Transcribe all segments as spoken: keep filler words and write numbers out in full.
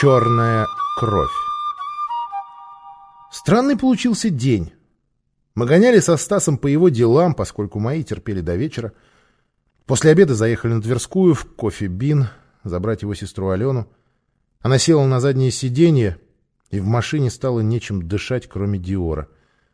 Черная кровь. Странный получился день. Мы гоняли со Стасом по его делам, поскольку мои терпели до вечера. После обеда заехали на Тверскую в кофе-бин забрать его сестру Алену. Она села на заднее сиденье, и в машине стало нечем дышать, кроме Диора.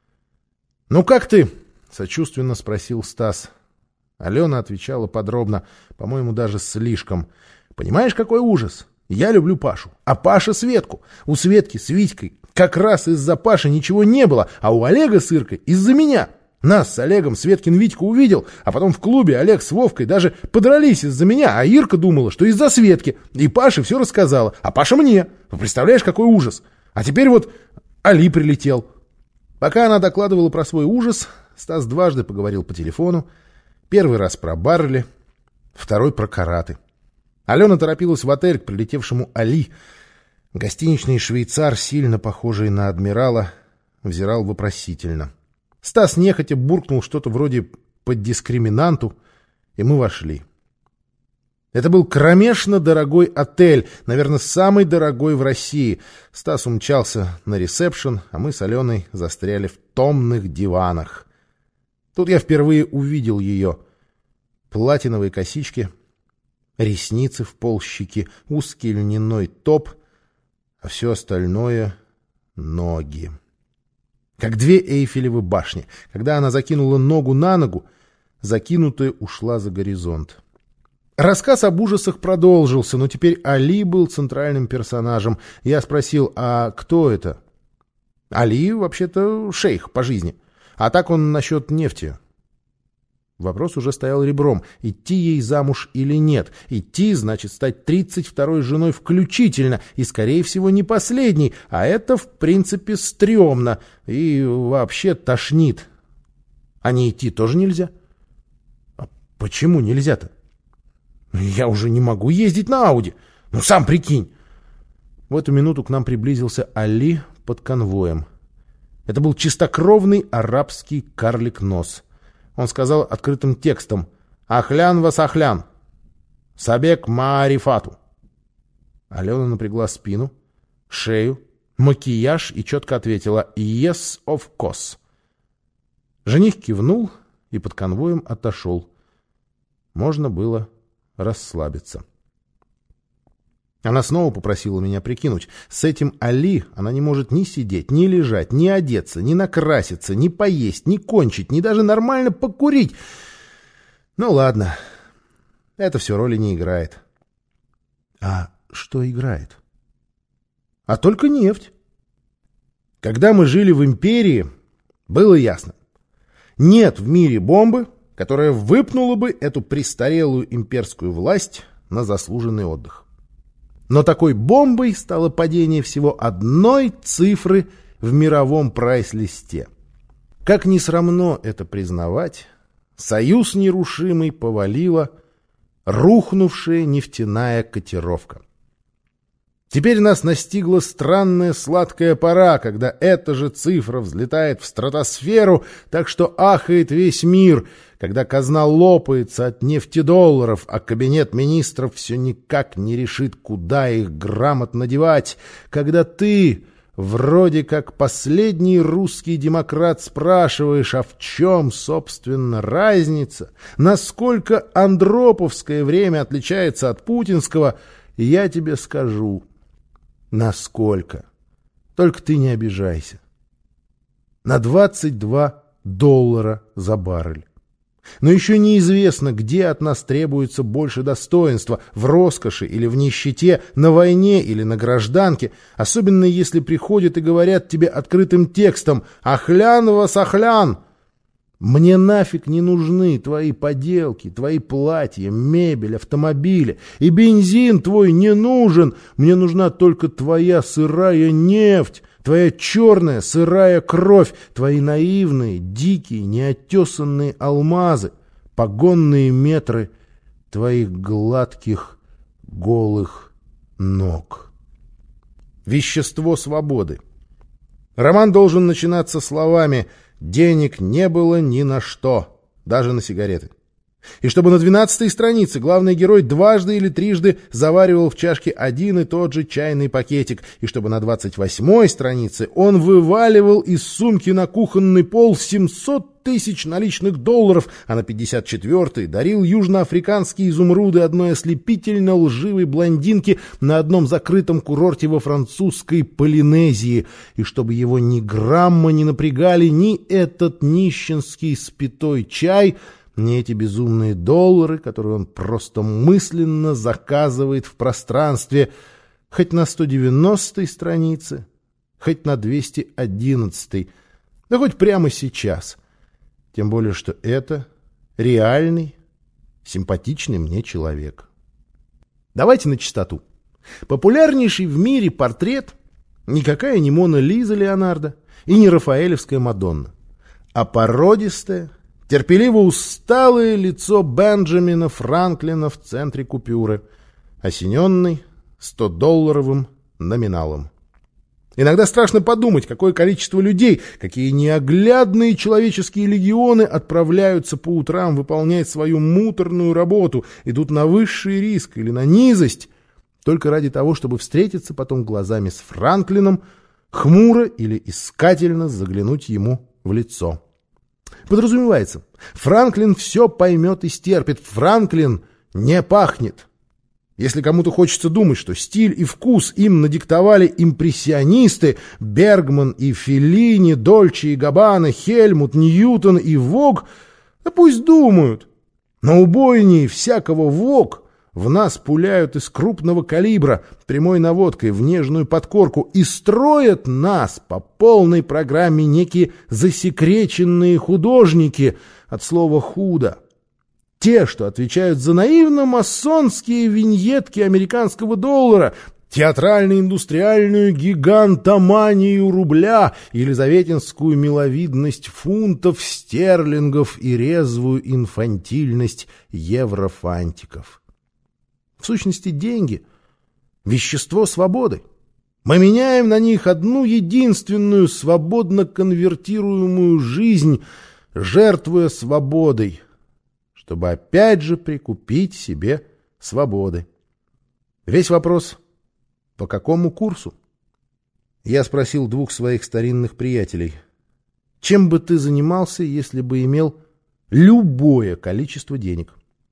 «Ну как ты?» — сочувственно спросил Стас. Алена отвечала подробно, по-моему, даже слишком. «Понимаешь, какой ужас? Я люблю Пашу, а Паша Светку. У Светки с Витькой как раз из-за Паши ничего не было, а у Олега с Иркой из-за меня. Нас с Олегом Светкин Витька увидел, а потом в клубе Олег с Вовкой даже подрались из-за меня, а Ирка думала, что из-за Светки. И Паше все рассказала, а Паша мне. Вы представляешь, какой ужас? А теперь вот Али прилетел». Пока она докладывала про свой ужас, Стас дважды поговорил по телефону. Первый раз про Баррели, второй про караты. Алена торопилась в отель к прилетевшему Али. Гостиничный швейцар, сильно похожий на адмирала, взирал вопросительно. Стас нехотя буркнул что-то вроде «под дискриминанту», и мы вошли. Это был кромешно дорогой отель, наверное, самый дорогой в России. Стас умчался на ресепшн, а мы с Аленой застряли в томных диванах. Тут я впервые увидел ее. Платиновые косички, ресницы в полщеки, узкий льняной топ, а все остальное — ноги. Как две Эйфелевы башни. Когда она закинула ногу на ногу, закинутая ушла за горизонт. Рассказ об ужасах продолжился, но теперь Али был центральным персонажем. Я спросил, а кто это? Али вообще-то шейх по жизни. А так он насчет нефти. Вопрос уже стоял ребром, идти ей замуж или нет. Идти значит стать тридцать второй женой включительно, и, скорее всего, не последней, а это, в принципе, стрёмно и вообще тошнит. А не идти тоже нельзя? А почему нельзя-то? Я уже не могу ездить на Ауди. Ну, сам прикинь. В эту минуту к нам приблизился Али под конвоем. Это был чистокровный арабский карлик-нос. Он сказал открытым текстом: «Ахлян вас ахлян! Сабек маарифату!» Алена напрягла спину, шею, макияж и четко ответила: «Yes, of course». Жених кивнул и под конвоем отошел. Можно было расслабиться. Она снова попросила меня прикинуть. С этим Али она не может ни сидеть, ни лежать, ни одеться, ни накраситься, ни поесть, ни кончить, ни даже нормально покурить. Ну ладно, это все роли не играет. А что играет? А только нефть. Когда мы жили в империи, было ясно. Нет в мире бомбы, которая выпнула бы эту престарелую имперскую власть на заслуженный отдых. Но такой бомбой стало падение всего одной цифры в мировом прайс-листе. Как ни срамно это признавать, союз нерушимый повалила рухнувшая нефтяная котировка. Теперь нас настигла странная сладкая пора, когда эта же цифра взлетает в стратосферу, так что ахает весь мир, когда казна лопается от нефтедолларов, а кабинет министров все никак не решит, куда их грамотно девать, когда ты, вроде как последний русский демократ, спрашиваешь, а в чем, собственно, разница, насколько андроповское время отличается от путинского, я тебе скажу. Насколько? Только ты не обижайся. На двадцать два доллара за баррель. Но еще неизвестно, где от нас требуется больше достоинства, в роскоши или в нищете, на войне или на гражданке, особенно если приходят и говорят тебе открытым текстом «Ахлян вас ахлян!». Мне нафиг не нужны твои поделки, твои платья, мебель, автомобили. И бензин твой не нужен. Мне нужна только твоя сырая нефть, твоя черная сырая кровь, твои наивные, дикие, неотесанные алмазы, погонные метры твоих гладких, голых ног. Вещество свободы. Роман должен начинаться словами: «Денег не было ни на что, даже на сигареты». И чтобы на двенадцатой странице главный герой дважды или трижды заваривал в чашке один и тот же чайный пакетик, и чтобы на двадцать восьмой странице он вываливал из сумки на кухонный пол семьсот тысяч наличных долларов, а на пятьдесят четвёртой дарил южноафриканские изумруды одной ослепительно лживой блондинке на одном закрытом курорте во французской Полинезии, и чтобы его ни грамма не напрягали ни этот нищенский спитой чай, не эти безумные доллары, которые он просто мысленно заказывает в пространстве, хоть на сто девяностой странице, хоть на двести одиннадцатой, да хоть прямо сейчас. Тем более, что это реальный, симпатичный мне человек. Давайте на чистоту. Популярнейший в мире портрет никакая не Мона Лиза Леонардо и не Рафаэлевская Мадонна, а породистая, терпеливо усталое лицо Бенджамина Франклина в центре купюры, осененный стодолларовым номиналом. Иногда страшно подумать, какое количество людей, какие неоглядные человеческие легионы отправляются по утрам выполнять свою муторную работу, идут на высший риск или на низость, только ради того, чтобы встретиться потом глазами с Франклином, хмуро или искательно заглянуть ему в лицо. Подразумевается, Франклин все поймет и стерпит. Франклин не пахнет. Если кому-то хочется думать, что стиль и вкус им надиктовали импрессионисты, Бергман и Феллини, Дольче и Габбана, Хельмут, Ньютон и Вог, да пусть думают. Но убойнее всякого Вог в нас пуляют из крупного калибра, прямой наводкой в нежную подкорку, и строят нас по полной программе некие засекреченные художники, от слова «худо». Те, что отвечают за наивно-масонские виньетки американского доллара, театрально-индустриальную гигантоманию рубля, елизаветинскую миловидность фунтов, стерлингов и резвую инфантильность еврофантиков. В сущности, деньги — вещество свободы. Мы меняем на них одну единственную свободно конвертируемую жизнь, жертвуя свободой, чтобы опять же прикупить себе свободы. Весь вопрос — по какому курсу? Я спросил двух своих старинных приятелей: чем бы ты занимался, если бы имел любое количество денег?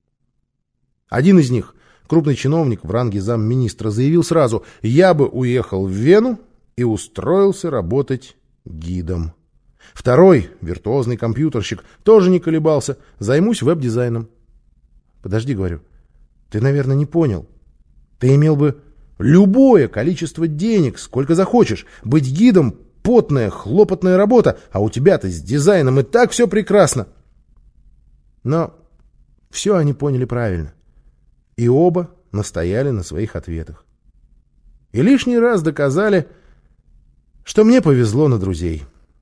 Один из них, крупный чиновник в ранге замминистра, заявил сразу: я бы уехал в Вену и устроился работать гидом. Второй, виртуозный компьютерщик, тоже не колебался: займусь веб-дизайном. Подожди, говорю, ты, наверное, не понял. Ты имел бы любое количество денег, сколько захочешь. Быть гидом — потная, хлопотная работа, а у тебя-то с дизайном и так все прекрасно. Но все они поняли правильно. И оба настояли на своих ответах. И лишний раз доказали, что мне повезло на друзей.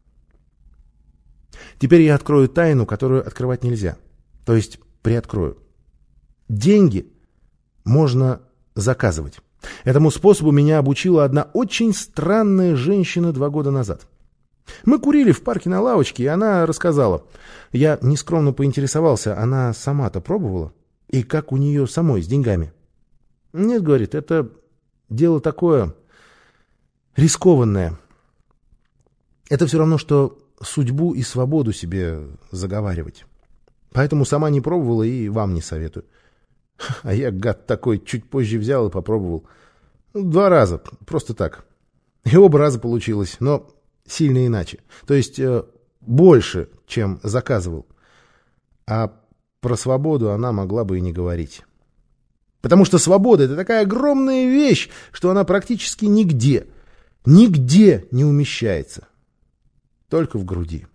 Теперь я открою тайну, которую открывать нельзя. То есть приоткрою. Деньги можно заказывать. Этому способу меня обучила одна очень странная женщина два года назад. Мы курили в парке на лавочке, и она рассказала. Я нескромно поинтересовался, она сама-то пробовала? И как у нее самой с деньгами? Нет, говорит, это дело такое рискованное. Это все равно, что судьбу и свободу себе заговаривать. Поэтому сама не пробовала и вам не советую. А я, гад такой, чуть позже взял и попробовал. Два раза, просто так. И оба раза получилось, но сильно иначе. То есть э, больше, чем заказывал. А про свободу она могла бы и не говорить. Потому что свобода — это такая огромная вещь, что она практически нигде, нигде не умещается. Только в груди.